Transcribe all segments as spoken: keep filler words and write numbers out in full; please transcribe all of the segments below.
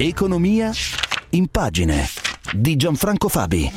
Economia in pagine di Gianfranco Fabi.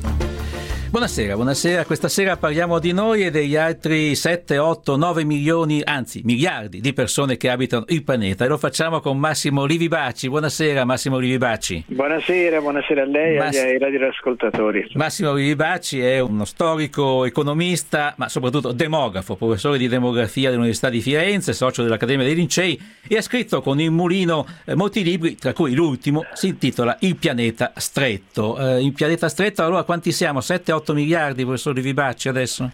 Buonasera, buonasera. Questa sera parliamo di noi e degli altri sette, otto, nove milioni, anzi miliardi di persone che abitano il pianeta, e lo facciamo con Massimo Livi Bacci. Buonasera Massimo Livi Bacci. Buonasera, buonasera a lei e Mass... ai radioascoltatori. Massimo Livi Bacci è uno storico, economista, ma soprattutto demografo, professore di demografia dell'Università di Firenze, socio dell'Accademia dei Lincei, e ha scritto con il Mulino eh, molti libri, tra cui l'ultimo si intitola Il pianeta stretto. Eh, il pianeta stretto, allora quanti siamo? sette, otto miliardi, professor Livi Bacci, adesso?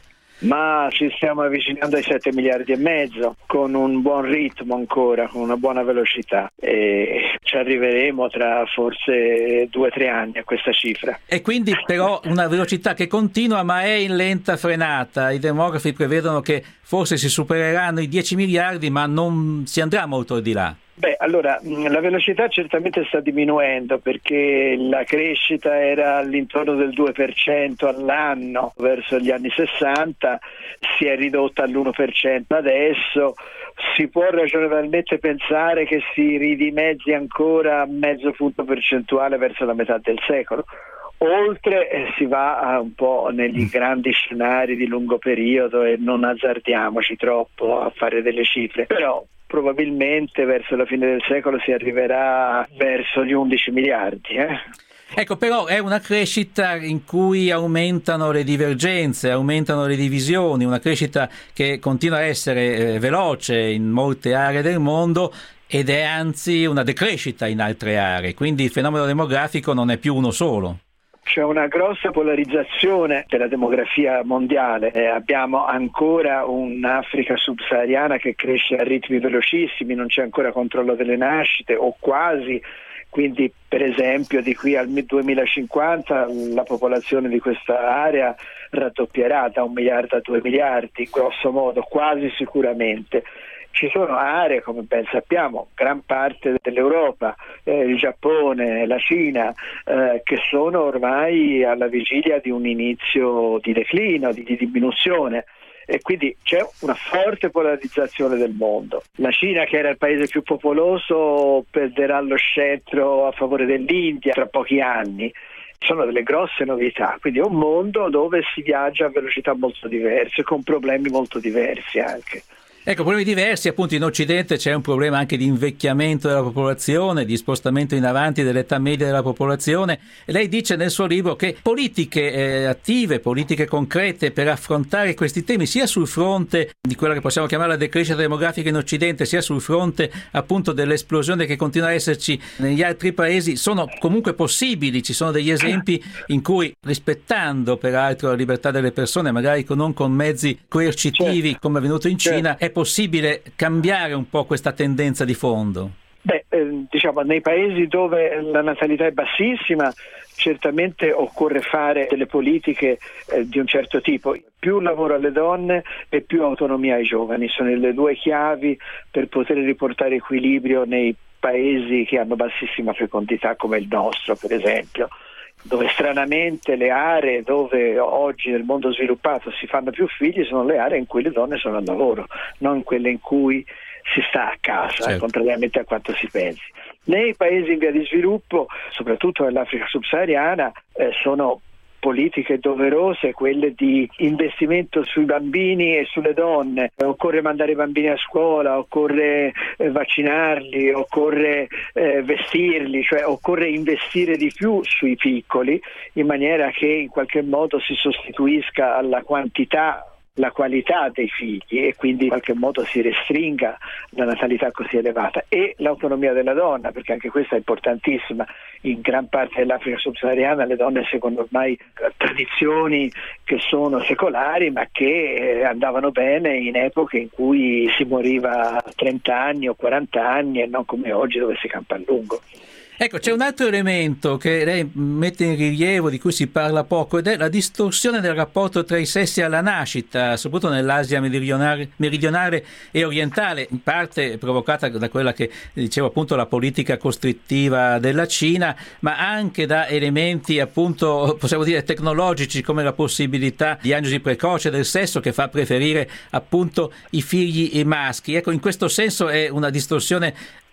Ma ci stiamo avvicinando ai sette miliardi e mezzo, con un buon ritmo ancora, con una buona velocità, e ci arriveremo tra forse due o tre anni a questa cifra. E quindi però una velocità che continua ma è in lenta frenata. I demografi prevedono che forse si supereranno i dieci miliardi, ma non si andrà molto al di là. Beh, allora, la velocità certamente sta diminuendo, perché la crescita era all'intorno del due per cento all'anno verso gli anni sessanta, si è ridotta all'uno per cento adesso. Si può ragionevolmente pensare che si ridimezzi ancora mezzo punto percentuale verso la metà del secolo. Oltre eh, si va a un po' negli grandi scenari di lungo periodo e non azzardiamoci troppo a fare delle cifre, però probabilmente verso la fine del secolo si arriverà verso gli undici miliardi. Eh? Ecco, però è una crescita in cui aumentano le divergenze, aumentano le divisioni, una crescita che continua a essere eh, veloce in molte aree del mondo ed è anzi una decrescita in altre aree, quindi il fenomeno demografico non è più uno solo. C'è una grossa polarizzazione della demografia mondiale, eh, abbiamo ancora un'Africa subsahariana che cresce a ritmi velocissimi, non c'è ancora controllo delle nascite o quasi, quindi per esempio di qui al duemilacinquanta la popolazione di questa area raddoppierà da un miliardo a due miliardi, grosso modo, quasi sicuramente. Ci sono aree, come ben sappiamo, gran parte dell'Europa, eh, il Giappone, la Cina, eh, che sono ormai alla vigilia di un inizio di declino, di, di diminuzione. E quindi c'è una forte polarizzazione del mondo. La Cina, che era il paese più popoloso, perderà lo scettro a favore dell'India tra pochi anni. Sono delle grosse novità, quindi è un mondo dove si viaggia a velocità molto diverse, con problemi molto diversi anche. Ecco, problemi diversi, appunto in Occidente c'è un problema anche di invecchiamento della popolazione, di spostamento in avanti dell'età media della popolazione, e lei dice nel suo libro che politiche eh, attive, politiche concrete per affrontare questi temi, sia sul fronte di quella che possiamo chiamare la decrescita demografica in Occidente, sia sul fronte appunto dell'esplosione che continua a esserci negli altri paesi, sono comunque possibili. Ci sono degli esempi in cui, rispettando peraltro la libertà delle persone, magari non con mezzi coercitivi come è avvenuto in Cina, è possibile cambiare un po' questa tendenza di fondo? Beh, eh, diciamo, nei paesi dove la natalità è bassissima certamente occorre fare delle politiche eh, di un certo tipo. Più lavoro alle donne e più autonomia ai giovani sono le due chiavi per poter riportare equilibrio nei paesi che hanno bassissima fecondità come il nostro, per esempio, dove stranamente le aree dove oggi nel mondo sviluppato si fanno più figli sono le aree in cui le donne sono al lavoro, non quelle in cui si sta a casa, certo. Contrariamente a quanto si pensi. Nei paesi in via di sviluppo, soprattutto nell'Africa subsahariana, eh, sono politiche doverose quelle di investimento sui bambini e sulle donne. Occorre mandare i bambini a scuola, occorre eh, vaccinarli, occorre eh, vestirli, cioè occorre investire di più sui piccoli in maniera che in qualche modo si sostituisca alla quantità la qualità dei figli e quindi in qualche modo si restringa la natalità così elevata, e l'autonomia della donna, perché anche questa è importantissima. In gran parte dell'Africa subsahariana le donne seguono ormai tradizioni che sono secolari ma che andavano bene in epoche in cui si moriva a trenta anni o quaranta anni e non come oggi dove si campa a lungo. Ecco, c'è un altro elemento che lei mette in rilievo, di cui si parla poco, ed è la distorsione del rapporto tra i sessi alla nascita, soprattutto nell'Asia meridionale, meridionale e orientale, in parte provocata da quella che dicevo appunto la politica costrittiva della Cina, ma anche da elementi appunto possiamo dire tecnologici, come la possibilità di diagnosi precoce del sesso che fa preferire appunto i figli maschi. Ecco, in questo senso è una distorsione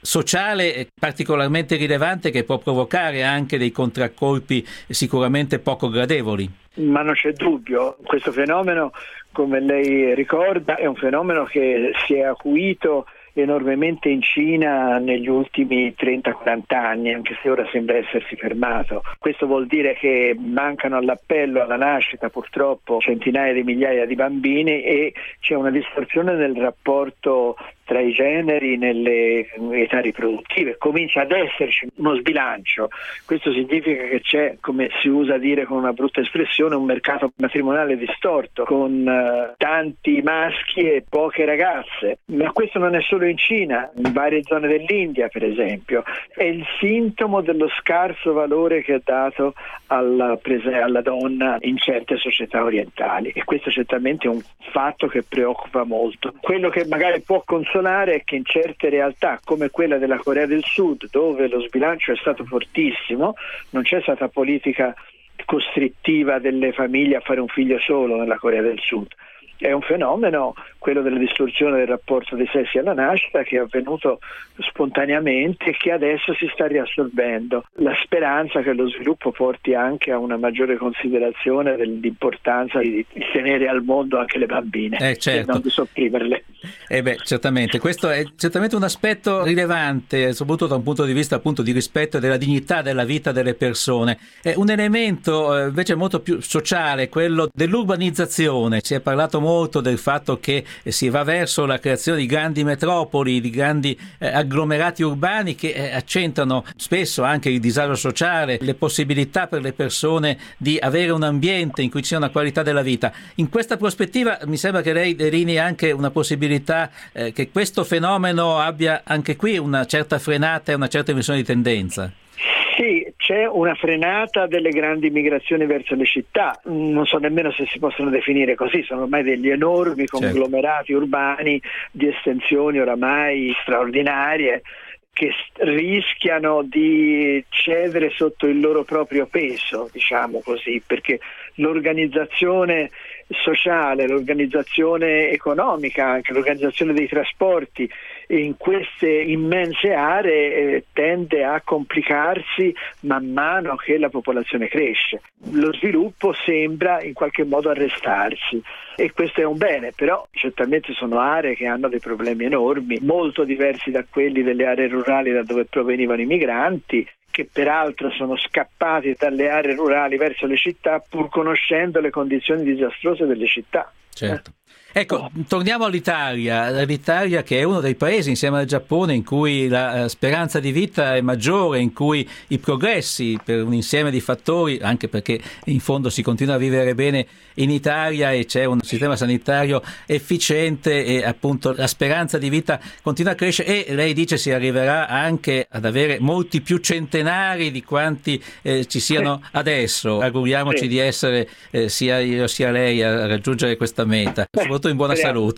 sociale particolarmente rilevante che può provocare anche dei contraccolpi sicuramente poco gradevoli. Ma non c'è dubbio, questo fenomeno, come lei ricorda, è un fenomeno che si è acuito enormemente in Cina negli ultimi trenta quaranta anni, anche se ora sembra essersi fermato. Questo vuol dire che mancano all'appello alla nascita purtroppo centinaia di migliaia di bambini e c'è una distorsione nel rapporto tra i generi nelle età riproduttive, comincia ad esserci uno sbilancio. Questo significa che c'è, come si usa dire con una brutta espressione, un mercato matrimoniale distorto con uh, tanti maschi e poche ragazze, ma questo non è solo in Cina, in varie zone dell'India per esempio, è il sintomo dello scarso valore che è dato alla, prese- alla donna in certe società orientali, e questo certamente è un fatto che preoccupa molto. Quello che magari può consolare è che in certe realtà come quella della Corea del Sud, dove lo sbilancio è stato fortissimo, non c'è stata politica costrittiva delle famiglie a fare un figlio solo nella Corea del Sud. È un fenomeno, quello della distorsione del rapporto dei sessi alla nascita, che è avvenuto spontaneamente e che adesso si sta riassorbendo. La speranza che lo sviluppo porti anche a una maggiore considerazione dell'importanza di tenere al mondo anche le bambine, eh, certo. e non di sopprimerle. Eh beh, certamente, questo è certamente un aspetto rilevante, soprattutto da un punto di vista appunto di rispetto della dignità della vita delle persone. È un elemento eh, invece molto più sociale, quello dell'urbanizzazione. Si è parlato molto del fatto che si va verso la creazione di grandi metropoli, di grandi eh, agglomerati urbani che eh, accentuano spesso anche il disagio sociale, le possibilità per le persone di avere un ambiente in cui ci sia una qualità della vita. In questa prospettiva mi sembra che lei delinei anche una possibilità eh, che questo fenomeno abbia anche qui una certa frenata e una certa inversione di tendenza. Sì, c'è una frenata delle grandi migrazioni verso le città, non so nemmeno se si possono definire così, sono ormai degli enormi conglomerati certo. urbani di estensioni oramai straordinarie che rischiano di cedere sotto il loro proprio peso, diciamo così, perché l'organizzazione sociale, l'organizzazione economica, anche l'organizzazione dei trasporti in queste immense aree eh, tende a complicarsi man mano che la popolazione cresce. Lo sviluppo sembra in qualche modo arrestarsi e questo è un bene, però certamente sono aree che hanno dei problemi enormi, molto diversi da quelli delle aree rurali da dove provenivano i migranti, che peraltro sono scappati dalle aree rurali verso le città pur conoscendo le condizioni disastrose delle città. Certo. Ecco, torniamo all'Italia, l'Italia che è uno dei paesi insieme al Giappone in cui la speranza di vita è maggiore, in cui i progressi per un insieme di fattori, anche perché in fondo si continua a vivere bene in Italia e c'è un sistema sanitario efficiente e appunto la speranza di vita continua a crescere e lei dice si arriverà anche ad avere molti più centenari di quanti eh, ci siano adesso. Auguriamoci sì. di essere eh, sia io sia lei a raggiungere questa meta. Soprattutto in buona salute.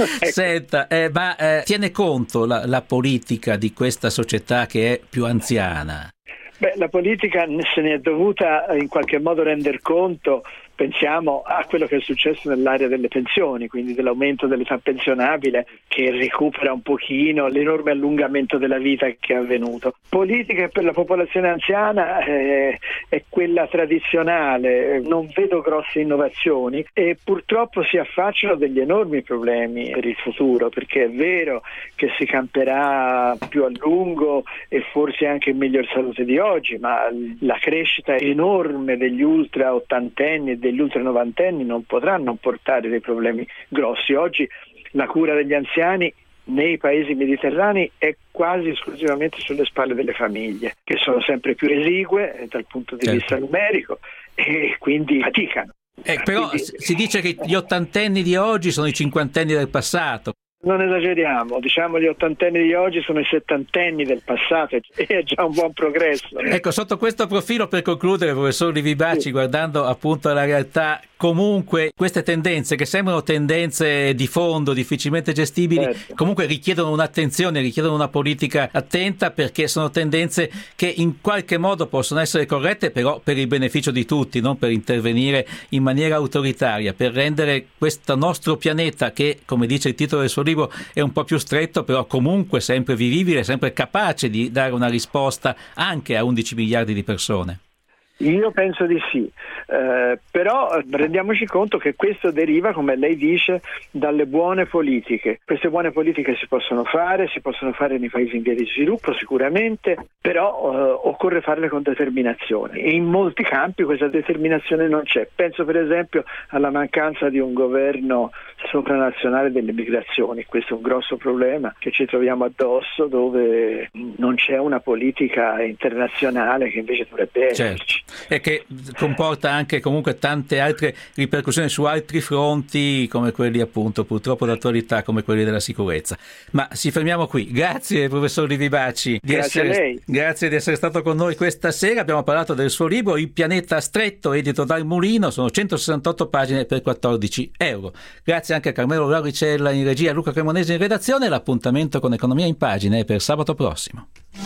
Senta, eh, ma eh, tiene conto la, la politica di questa società che è più anziana? Beh, la politica se ne è dovuta in qualche modo render conto. Pensiamo a quello che è successo nell'area delle pensioni, quindi dell'aumento dell'età pensionabile che recupera un pochino l'enorme allungamento della vita che è avvenuto. Politica per la popolazione anziana eh, è quella tradizionale, non vedo grosse innovazioni e purtroppo si affacciano degli enormi problemi per il futuro, perché è vero che si camperà più a lungo e forse anche in miglior salute di oggi, ma la crescita enorme degli ultra ottantenni e degli ultra novantenni non potranno portare dei problemi grossi. Oggi la cura degli anziani nei paesi mediterranei è quasi esclusivamente sulle spalle delle famiglie, che sono sempre più esigue dal punto di certo. vista numerico e quindi faticano. Eh, però quindi, si dice che gli ottantenni di oggi sono i cinquantenni del passato. Non esageriamo, diciamo gli ottantenni di oggi sono i settantenni del passato e è già un buon progresso. Ecco, sotto questo profilo, per concludere, professor Livi Bacci, sì. guardando appunto la realtà, comunque queste tendenze che sembrano tendenze di fondo, difficilmente gestibili, certo. comunque richiedono un'attenzione, richiedono una politica attenta, perché sono tendenze che in qualche modo possono essere corrette, però per il beneficio di tutti, non per intervenire in maniera autoritaria, per rendere questo nostro pianeta, che come dice il titolo del suo libro è un po' più stretto, però comunque sempre vivibile, sempre capace di dare una risposta anche a undici miliardi di persone. Io penso di sì, eh, però rendiamoci conto che questo deriva, come lei dice, dalle buone politiche. Queste buone politiche si possono fare, si possono fare nei paesi in via di sviluppo sicuramente, però eh, occorre farle con determinazione, e in molti campi questa determinazione non c'è. Penso per esempio alla mancanza di un governo sopranazionale delle migrazioni. Questo è un grosso problema che ci troviamo addosso, dove non c'è una politica internazionale che invece dovrebbe esserci. Certo. E che comporta anche comunque tante altre ripercussioni su altri fronti, come quelli appunto purtroppo d'attualità, come quelli della sicurezza. Ma ci fermiamo qui. Grazie professor Livi Bacci di grazie essere, a lei. Grazie di essere stato con noi questa sera. Abbiamo parlato del suo libro Il pianeta stretto, edito dal Mulino. Sono centosessantotto pagine per quattordici euro. Grazie anche a Carmelo Lauricella in regia, Luca Cremonese in redazione. L'appuntamento con Economia in Pagine è per sabato prossimo.